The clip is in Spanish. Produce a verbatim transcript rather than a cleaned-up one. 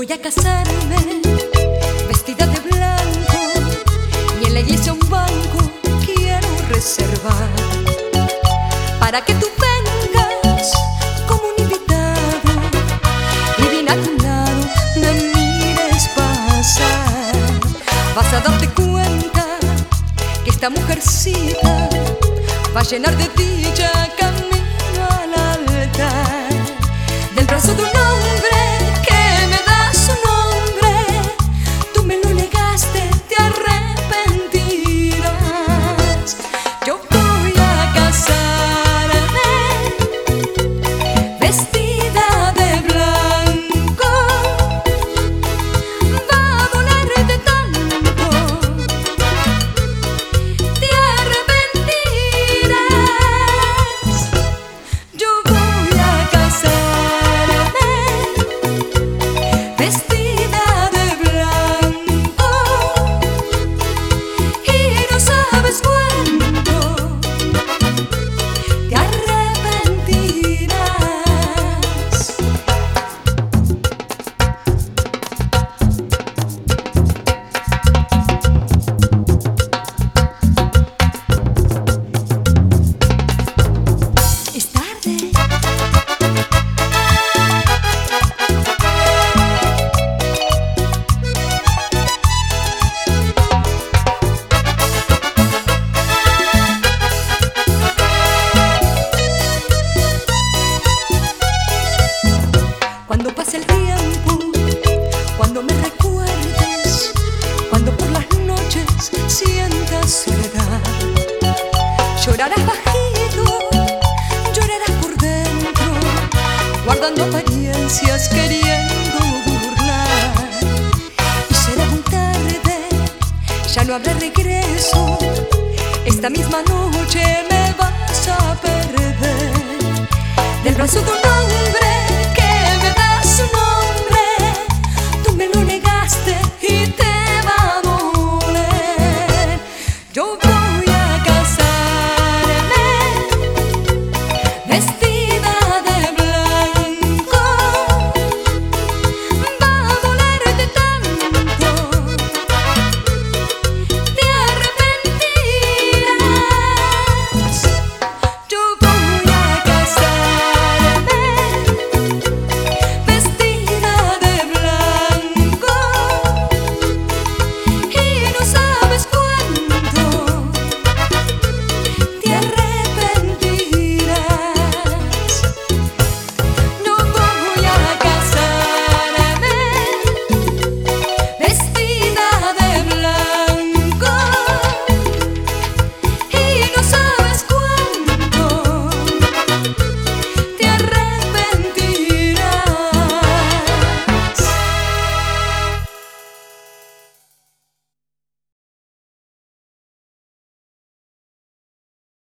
voy a casarme vestida de blanco y en la iglesia un banco quiero reservar para que tú vengas como un invitado y bien a tu lado me mires pasar. Vas a darte cuenta que esta mujercita va a llenar de dicha camino al altar. Del brazo de un hombre que me da su nombre, tú me lo negaste, te arrepentirás. Yo voy a casarme vestida de blanco, va a dolerte tanto, te arrepentirás. Yo voy a casarme vestida de blanco y no sabes cuánto te arrepentirás. Es tarde. Cuando pase el tiempo, cuando me recuerdes, cuando por las noches sientas soledad, llorarás bajito, llorarás por dentro, guardando apariencias, queriendo burlar. Y será muy tarde, ya no habrá regreso, esta misma noche me vas a perder. Del brazo de un hombre